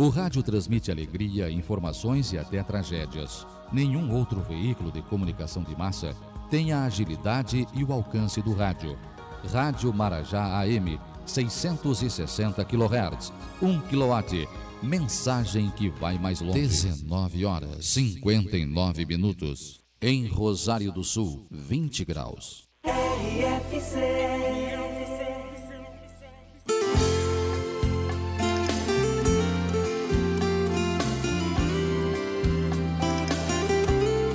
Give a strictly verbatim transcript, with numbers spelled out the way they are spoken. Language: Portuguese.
O rádio transmite alegria, informações e até tragédias. Nenhum outro veículo de comunicação de massa tem a agilidade e o alcance do rádio. Rádio Marajá A M, seiscentos e sessenta quilohertz, um quilowatt. Mensagem que vai mais longe. dezenove horas, cinquenta e nove minutos. Em Rosário do Sul, vinte graus. R F C